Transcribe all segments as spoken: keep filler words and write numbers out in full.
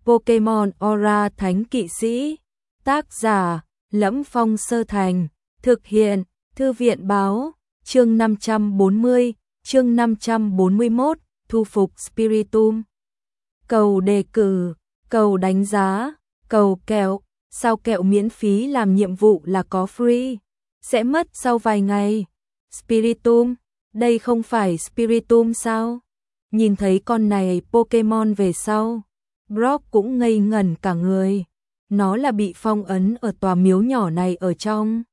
Pokemon Aura Thánh Kỵ Sĩ. Tác giả Lẫm Phong Sơ Thành. Thực hiện Thư viện Báo. Chương năm trăm bốn mươi, chương năm trăm bốn mươi mốt, thu phục Spiritomb. Cầu đề cử, cầu đánh giá, cầu kẹo. Sao kẹo miễn phí làm nhiệm vụ là có free, sẽ mất sau vài ngày. Spiritomb, đây không phải Spiritomb sao? Nhìn thấy con này Pokemon về sau, Brock cũng ngây ngẩn cả người. Nó là bị phong ấn ở tòa miếu nhỏ này ở trong.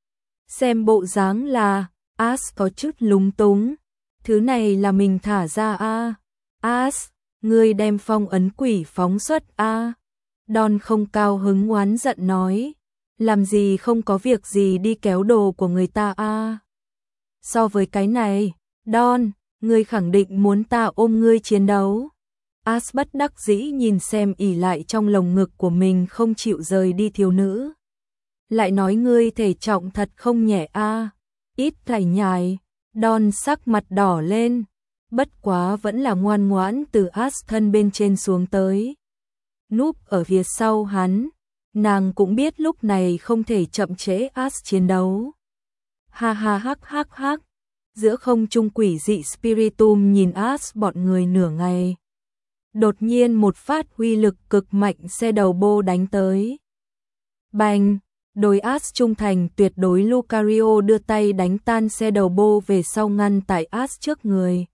Xem bộ dáng là Ash có chút lúng túng. Thứ này là mình thả ra a? Ash, ngươi đem phong ấn quỷ phóng xuất a? Don không cao hứng oán giận nói. Làm gì không có việc gì đi kéo đồ của người ta a? So với cái này, Don, ngươi khẳng định muốn ta ôm ngươi chiến đấu. Ash bất đắc dĩ nhìn xem ỉ lại trong lồng ngực của mình không chịu rời đi thiếu nữ. Lại nói ngươi thể trọng thật không nhẹ a. Ít thải nhài. Don sắc mặt đỏ lên. Bất quá vẫn là ngoan ngoãn từ Ash thân bên trên xuống tới. Núp ở phía sau hắn. Nàng cũng biết lúc này không thể chậm trễ Ash chiến đấu. Ha ha hắc hắc hắc. Giữa không trung quỷ dị Spiritomb nhìn Ash bọn người nửa ngày. Đột nhiên một phát uy lực cực mạnh xe đầu bô đánh tới. Bành, đối Ash trung thành tuyệt đối Lucario đưa tay đánh tan xe đầu bô về sau ngăn tại Ash trước người.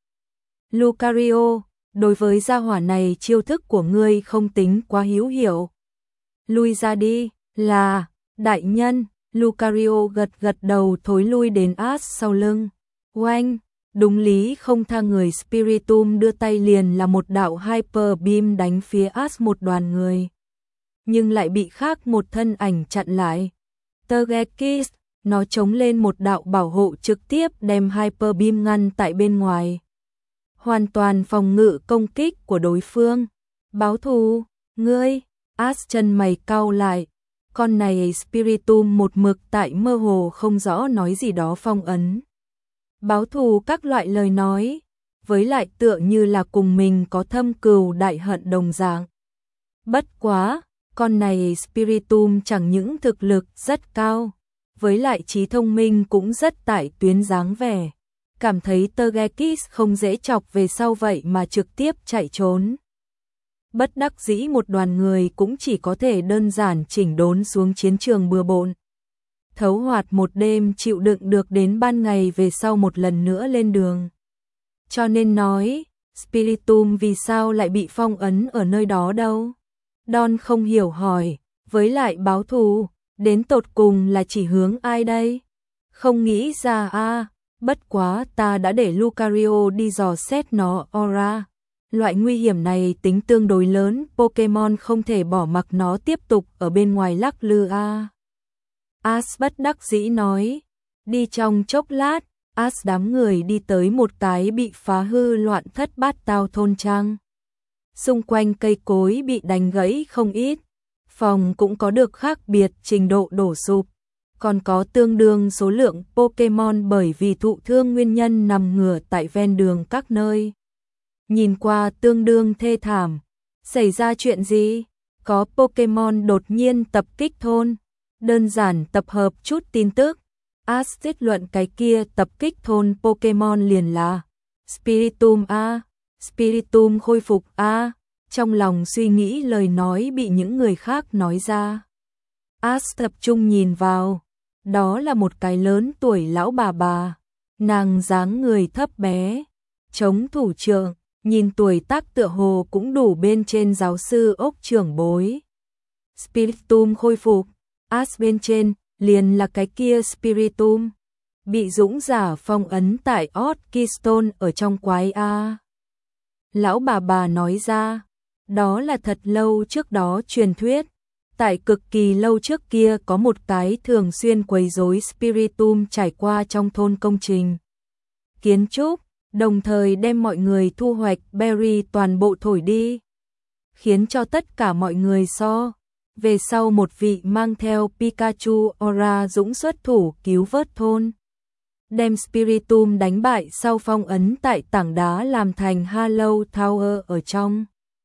Lucario, đối với gia hỏa này chiêu thức của ngươi không tính quá hữu hiệu. Lui ra đi, là, đại nhân. Lucario gật gật đầu thối lui đến Ash sau lưng. Oanh, đúng lý không tha người Spiritomb đưa tay liền là một đạo Hyper Beam đánh phía Ash một đoàn người. Nhưng lại bị khác một thân ảnh chặn lại. Togekiss, nó chống lên một đạo bảo hộ trực tiếp đem Hyper Beam ngăn tại bên ngoài. Hoàn toàn phòng ngự công kích của đối phương. Báo thù, ngươi, Ash chân mày cau lại. Con này Spiritomb một mực tại mơ hồ không rõ nói gì đó phong ấn. Báo thù các loại lời nói, với lại tựa như là cùng mình có thâm cừu đại hận đồng dạng. Bất quá, con này Spiritomb chẳng những thực lực rất cao, với lại trí thông minh cũng rất tại tuyến dáng vẻ. Cảm thấy Togekiss không dễ chọc về sau vậy mà trực tiếp chạy trốn. Bất đắc dĩ một đoàn người cũng chỉ có thể đơn giản chỉnh đốn xuống chiến trường bừa bộn. Thấu hoạt một đêm chịu đựng được đến ban ngày về sau một lần nữa lên đường. Cho nên nói, Spiritomb vì sao lại bị phong ấn ở nơi đó đâu? Don không hiểu hỏi, với lại báo thù, đến tột cùng là chỉ hướng ai đây? Không nghĩ ra a, bất quá ta đã để Lucario đi dò xét nó Aura. Loại nguy hiểm này tính tương đối lớn, Pokemon không thể bỏ mặc nó tiếp tục ở bên ngoài lắc lư a. Ash bất đắc dĩ nói. Đi trong chốc lát, Ash đám người đi tới một cái bị phá hư loạn thất bát tao thôn trang. Xung quanh cây cối bị đánh gãy không ít, phòng cũng có được khác biệt trình độ đổ sụp, còn có tương đương số lượng Pokemon bởi vì thụ thương nguyên nhân nằm ngửa tại ven đường các nơi. Nhìn qua tương đương thê thảm. Xảy ra chuyện gì? Có Pokemon đột nhiên tập kích thôn. Đơn giản tập hợp chút tin tức. Ash kết luận cái kia tập kích thôn Pokemon liền là Spiritomb a, Spiritomb khôi phục a. Trong lòng suy nghĩ lời nói bị những người khác nói ra. Ash tập trung nhìn vào. Đó là một cái lớn tuổi lão bà bà. Nàng dáng người thấp bé, chống thủ trưởng, nhìn tuổi tác tựa hồ cũng đủ bên trên giáo sư ốc trưởng bối. Spiritomb khôi phục. Ash bên trên, liền là cái kia Spiritomb. Bị dũng giả phong ấn tại Orchestone ở trong quái A. Lão bà bà nói ra, đó là thật lâu trước đó truyền thuyết. Tại cực kỳ lâu trước kia có một cái thường xuyên quấy rối Spiritomb trải qua trong thôn công trình kiến trúc, đồng thời đem mọi người thu hoạch berry toàn bộ thổi đi. Khiến cho tất cả mọi người so. Về sau một vị mang theo Pikachu Aura dũng xuất thủ cứu vớt thôn. Đem Spiritomb đánh bại sau phong ấn tại tảng đá làm thành Hollow Tower ở trong.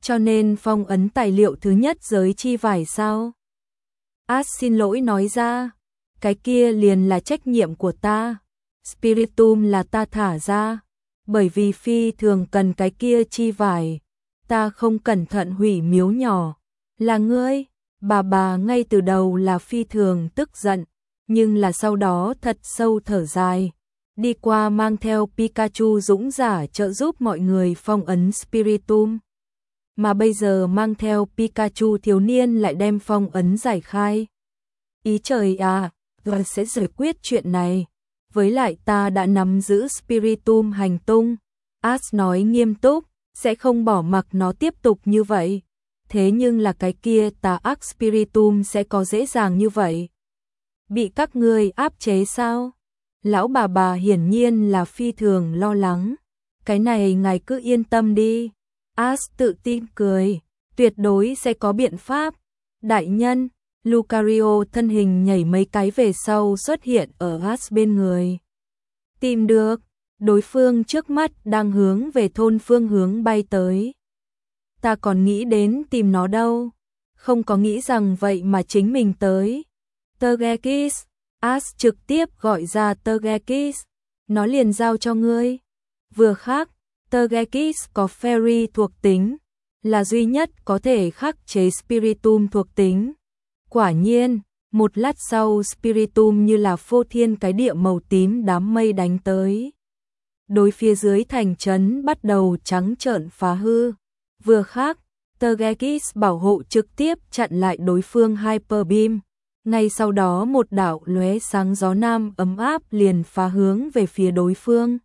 Cho nên phong ấn tài liệu thứ nhất giới chi vải sao? Ash xin lỗi nói ra, cái kia liền là trách nhiệm của ta. Spiritum là ta thả ra, bởi vì phi thường cần cái kia chi vải. Ta không cẩn thận hủy miếu nhỏ. Là ngươi? Bà bà ngay từ đầu là phi thường tức giận, nhưng là sau đó thật sâu thở dài. Đi qua mang theo Pikachu dũng giả trợ giúp mọi người phong ấn Spiritum. Mà bây giờ mang theo Pikachu thiếu niên lại đem phong ấn giải khai. Ý trời à, tôi sẽ giải quyết chuyện này. Với lại ta đã nắm giữ Spiritum hành tung. Ash nói nghiêm túc, sẽ không bỏ mặc nó tiếp tục như vậy. Thế nhưng là cái kia tà ác Spiritum sẽ có dễ dàng như vậy? Bị các ngươi áp chế sao? Lão bà bà hiển nhiên là phi thường lo lắng. Cái này ngài cứ yên tâm đi. Ash tự tin cười, tuyệt đối sẽ có biện pháp. Đại nhân, Lucario thân hình nhảy mấy cái về sau xuất hiện ở Ash bên người. Tìm được, đối phương trước mắt đang hướng về thôn phương hướng bay tới. Ta còn nghĩ đến tìm nó đâu, không có nghĩ rằng vậy mà chính mình tới. Togekiss, Ash trực tiếp gọi ra Togekiss, nó liền giao cho ngươi. Vừa khác, Togekiss có Fairy thuộc tính, là duy nhất có thể khắc chế Spiritum thuộc tính. Quả nhiên, một lát sau Spiritum như là phô thiên cái địa màu tím đám mây đánh tới. Đối phía dưới thành trấn bắt đầu trắng trợn phá hư. Vừa khác, Togekiss bảo hộ trực tiếp chặn lại đối phương Hyper Beam. Ngay sau đó một đạo lóe sáng gió nam ấm áp liền phá hướng về phía đối phương.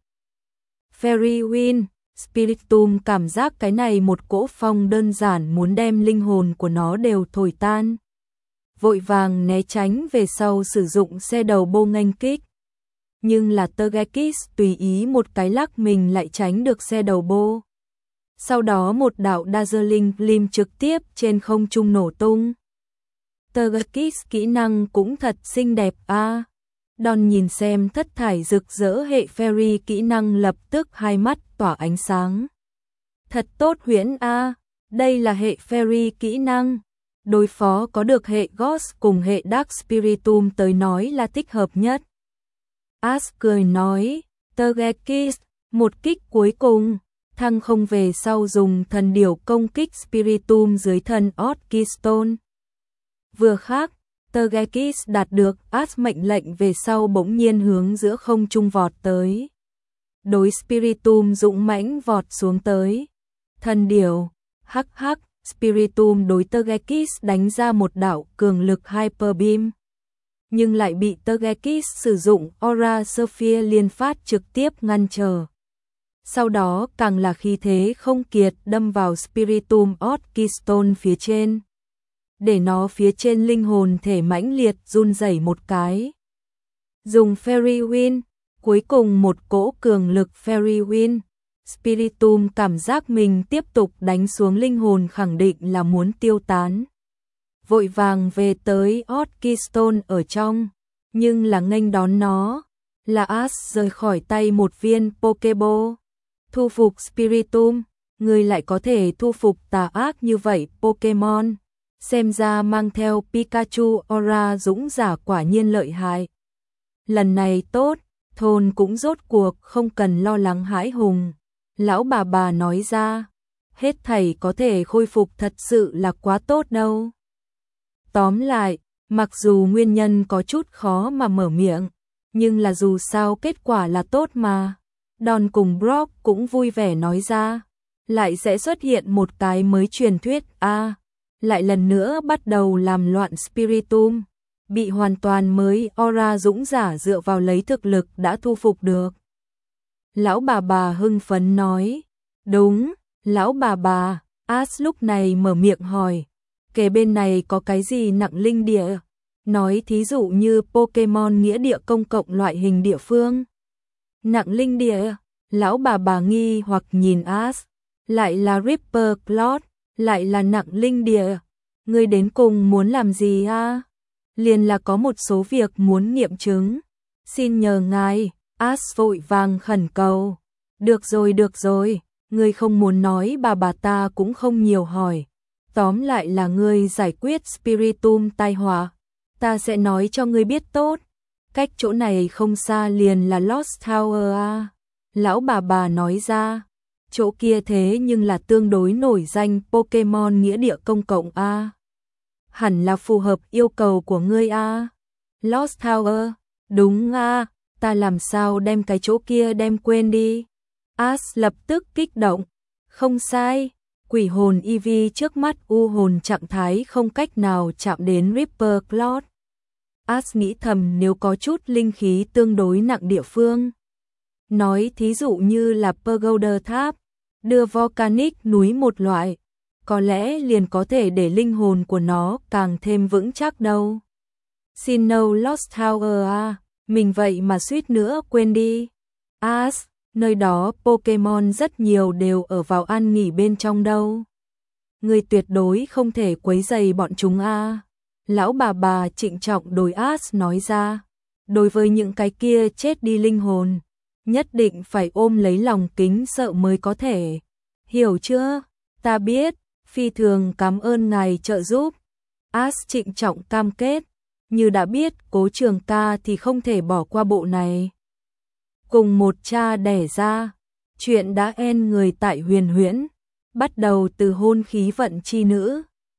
Fairy Wind, Spiritum cảm giác cái này một cỗ phong đơn giản muốn đem linh hồn của nó đều thổi tan. Vội vàng né tránh về sau sử dụng xe đầu bô nghênh kích. Nhưng là Togekiss tùy ý một cái lắc mình lại tránh được xe đầu bô. Sau đó một đạo Dazzling Gleam trực tiếp trên không trung nổ tung. Togekiss kỹ năng cũng thật xinh đẹp a. À. Đòn nhìn xem thất thải rực rỡ hệ Fairy kỹ năng lập tức hai mắt tỏa ánh sáng. Thật tốt huyễn a, à. Đây là hệ Fairy kỹ năng. Đối phó có được hệ Ghost cùng hệ Dark Spiritum tới nói là thích hợp nhất. Ash cười nói, Togekiss, một kích cuối cùng, thăng không về sau dùng thần điểu công kích Spiritum dưới thân Orchistone. Vừa khác, Togekiss đạt được Ash mệnh lệnh về sau bỗng nhiên hướng giữa không trung vọt tới. Đối Spiritum dũng mãnh vọt xuống tới. Thần điểu, hắc hắc, Spiritum đối Togekiss đánh ra một đạo cường lực Hyper Beam. Nhưng lại bị Togekiss sử dụng Aura Sphere liên phát trực tiếp ngăn trở. Sau đó càng là khí thế không kiệt đâm vào Spiritum Orchistone phía trên. Để nó phía trên linh hồn thể mãnh liệt run rẩy một cái. Dùng Fairy Wind, cuối cùng một cỗ cường lực Fairy Wind. Spiritum cảm giác mình tiếp tục đánh xuống linh hồn khẳng định là muốn tiêu tán. Vội vàng về tới Orchistone ở trong, nhưng là nghênh đón nó, là Ash rời khỏi tay một viên Pokéball. Thu phục Spiritum, người lại có thể thu phục tà ác như vậy Pokémon. Xem ra mang theo Pikachu Aura dũng giả quả nhiên lợi hại. Lần này tốt, thôn cũng rốt cuộc không cần lo lắng hãi hùng. Lão bà bà nói ra, hết thảy có thể khôi phục thật sự là quá tốt đâu. Tóm lại, mặc dù nguyên nhân có chút khó mà mở miệng, nhưng là dù sao kết quả là tốt mà. Don cùng Brock cũng vui vẻ nói ra, lại sẽ xuất hiện một cái mới truyền thuyết a, à, lại lần nữa bắt đầu làm loạn Spiritum, bị hoàn toàn mới Aura dũng giả dựa vào lấy thực lực đã thu phục được. Lão bà bà hưng phấn nói, đúng, lão bà bà. Ash lúc này mở miệng hỏi, kề bên này có cái gì nặng linh địa? Nói thí dụ như Pokemon nghĩa địa công cộng loại hình địa phương. Nặng linh địa, lão bà bà nghi hoặc nhìn Ash, lại là Ripper Cloud, lại là nặng linh địa. Ngươi đến cùng muốn làm gì a? À? Liền là có một số việc muốn nghiệm chứng. Xin nhờ ngài, Ash vội vàng khẩn cầu. Được rồi được rồi, Ngươi không muốn nói bà bà ta cũng không nhiều hỏi. Tóm lại là ngươi giải quyết spiritum tai họa. Ta sẽ nói cho ngươi biết tốt. Cách chỗ này không xa liền là Lost Tower à. Lão bà bà nói ra. Chỗ kia thế nhưng là tương đối nổi danh Pokemon nghĩa địa công cộng a. À. Hẳn là phù hợp yêu cầu của ngươi a. À. Lost Tower, đúng a, à. Ta làm sao đem cái chỗ kia đem quên đi. Ash lập tức kích động. Không sai, quỷ hồn Eevee trước mắt u hồn trạng thái không cách nào chạm đến Ripper Cloud. Ash nghĩ thầm nếu có chút linh khí tương đối nặng địa phương. Nói thí dụ như là Pagoda Tháp, đưa Volcanic núi một loại, có lẽ liền có thể để linh hồn của nó càng thêm vững chắc đâu. Sinnoh Lost Tower à, mình vậy mà suýt nữa quên đi. Ash, nơi đó Pokemon rất nhiều đều ở vào an nghỉ bên trong đâu. Người tuyệt đối không thể quấy rầy bọn chúng a. À. Lão bà bà trịnh trọng đối Ash nói ra. Đối với những cái kia chết đi linh hồn, nhất định phải ôm lấy lòng kính sợ mới có thể. Hiểu chưa? Ta biết, phi thường cảm ơn ngài trợ giúp. Ash trịnh trọng cam kết. Như đã biết Cố Trường ca thì không thể bỏ qua bộ này. Cùng một cha đẻ ra, chuyện đã end người tại Huyền Huyễn, bắt đầu từ hôn khí vận chi nữ.